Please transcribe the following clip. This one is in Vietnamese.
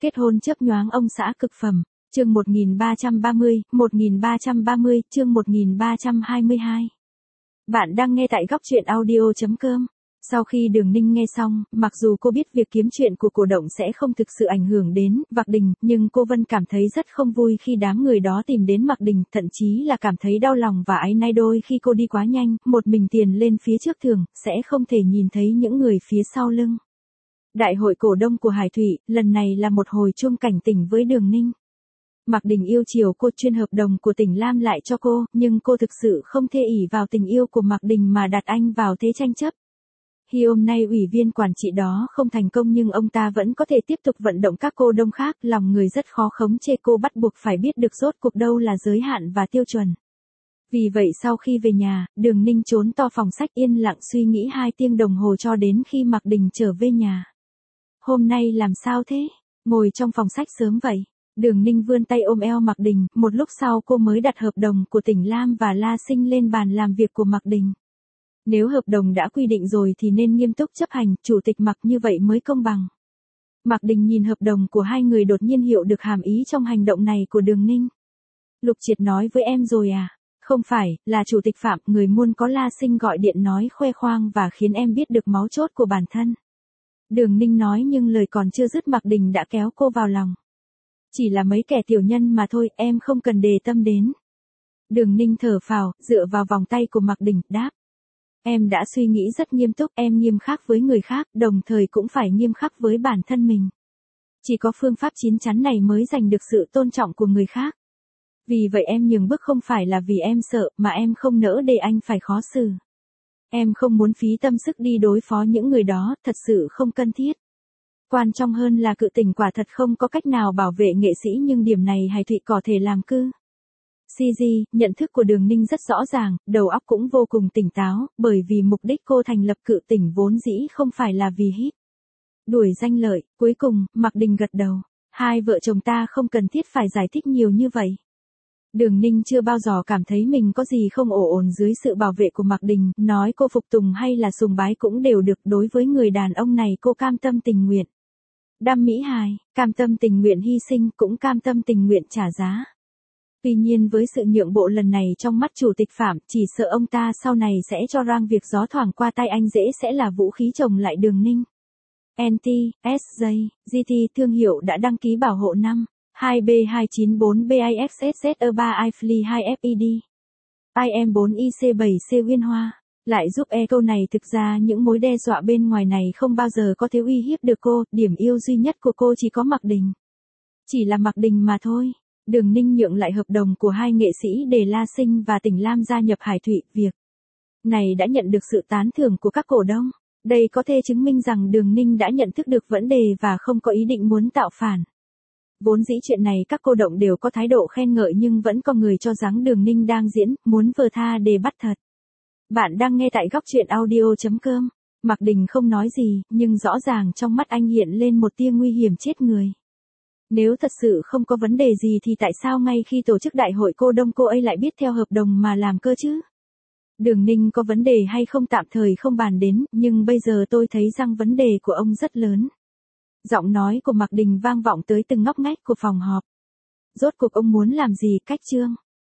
Kết hôn chớp nhoáng ông xã cực phẩm. Chương 1330, chương 1322. Bạn đang nghe tại góc truyện audio.com. Sau khi Đường Ninh nghe xong, mặc dù cô biết việc kiếm chuyện của cổ động sẽ không thực sự ảnh hưởng đến Mạc Đình, nhưng cô Vân cảm thấy rất không vui khi đám người đó tìm đến Mạc Đình, thậm chí là cảm thấy đau lòng và áy náy đôi khi cô đi quá nhanh, một mình tiền lên phía trước thường, sẽ không thể nhìn thấy những người phía sau lưng. Đại hội cổ đông của Hải Thụy, lần này là một hồi chuông cảnh tỉnh với Đường Ninh. Mạc Đình yêu chiều cô, chuyên hợp đồng của tỉnh Lam lại cho cô, nhưng cô thực sự không thể ỷ vào tình yêu của Mạc Đình mà đặt anh vào thế tranh chấp. Khi hôm nay ủy viên quản trị đó không thành công nhưng ông ta vẫn có thể tiếp tục vận động các cô đông khác, lòng người rất khó khống chế, cô bắt buộc phải biết được rốt cuộc đâu là giới hạn và tiêu chuẩn. Vì vậy sau khi về nhà, Đường Ninh trốn to phòng sách yên lặng suy nghĩ 2 tiếng đồng hồ cho đến khi Mạc Đình trở về nhà. Hôm nay làm sao thế? Ngồi trong phòng sách sớm vậy. Đường Ninh vươn tay ôm eo Mạc Đình, một lúc sau cô mới đặt hợp đồng của tỉnh Lam và La Sinh lên bàn làm việc của Mạc Đình. Nếu hợp đồng đã quy định rồi thì nên nghiêm túc chấp hành, chủ tịch Mạc, như vậy mới công bằng. Mạc Đình nhìn hợp đồng của hai người đột nhiên hiểu được hàm ý trong hành động này của Đường Ninh. Lục Triệt nói với em rồi à? Không phải, là chủ tịch Phạm, người muốn có La Sinh gọi điện nói khoe khoang và khiến em biết được máu chốt của bản thân. Đường Ninh nói nhưng lời còn chưa dứt Mạc Đình đã kéo cô vào lòng. Chỉ là mấy kẻ tiểu nhân mà thôi, em không cần đề tâm đến. Đường Ninh thở phào, dựa vào vòng tay của Mạc Đình, đáp. Em đã suy nghĩ rất nghiêm túc, em nghiêm khắc với người khác, đồng thời cũng phải nghiêm khắc với bản thân mình. Chỉ có phương pháp chín chắn này mới giành được sự tôn trọng của người khác. Vì vậy em nhường bước không phải là vì em sợ, mà em không nỡ để anh phải khó xử. Em không muốn phí tâm sức đi đối phó những người đó, thật sự không cần thiết. Quan trọng hơn là cự tỉnh quả thật không có cách nào bảo vệ nghệ sĩ, nhưng điểm này Hải Thụy có thể làm cư. CG, nhận thức của Đường Ninh rất rõ ràng, đầu óc cũng vô cùng tỉnh táo, bởi vì mục đích cô thành lập cự tỉnh vốn dĩ không phải là vì hít đuổi danh lợi. Cuối cùng, Mạc Đình gật đầu. Hai vợ chồng ta không cần thiết phải giải thích nhiều như vậy. Đường Ninh chưa bao giờ cảm thấy mình có gì không ổn dưới sự bảo vệ của Mạc Đình, nói cô phục tùng hay là sùng bái cũng đều được, đối với người đàn ông này cô cam tâm tình nguyện. Đam mỹ hài, cam tâm tình nguyện hy sinh, cũng cam tâm tình nguyện trả giá. Tuy nhiên với sự nhượng bộ lần này trong mắt chủ tịch Phạm, chỉ sợ ông ta sau này sẽ cho rằng việc gió thoảng qua tay anh dễ sẽ là vũ khí chồng lại Đường Ninh. NT, SJ, GT thương hiệu đã đăng ký bảo hộ 5, 2B294BIXSSE3 iFly 2FED. IM4IC7C Nguyên Hoa. Lại giúp câu này, thực ra những mối đe dọa bên ngoài này không bao giờ có thể uy hiếp được cô, điểm yêu duy nhất của cô chỉ có Mạc Đình. Chỉ là Mạc Đình mà thôi. Đường Ninh nhượng lại hợp đồng của hai nghệ sĩ để La Sinh và tỉnh Lam gia nhập Hải Thụy, việc này đã nhận được sự tán thưởng của các cổ đông. Đây có thể chứng minh rằng Đường Ninh đã nhận thức được vấn đề và không có ý định muốn tạo phản. Vốn dĩ chuyện này các cô động đều có thái độ khen ngợi nhưng vẫn có người cho rằng Đường Ninh đang diễn, muốn vờ tha để bắt thật. Bạn đang nghe tại góc truyện audio.com. Mạc Đình không nói gì, nhưng rõ ràng trong mắt anh hiện lên một tia nguy hiểm chết người. Nếu thật sự không có vấn đề gì thì tại sao ngay khi tổ chức đại hội cô đông cô ấy lại biết theo hợp đồng mà làm cơ chứ? Đường Ninh có vấn đề hay không tạm thời không bàn đến, nhưng bây giờ tôi thấy rằng vấn đề của ông rất lớn. Giọng nói của Mạc Đình vang vọng tới từng ngóc ngách của phòng họp. Rốt cuộc ông muốn làm gì, cách chương?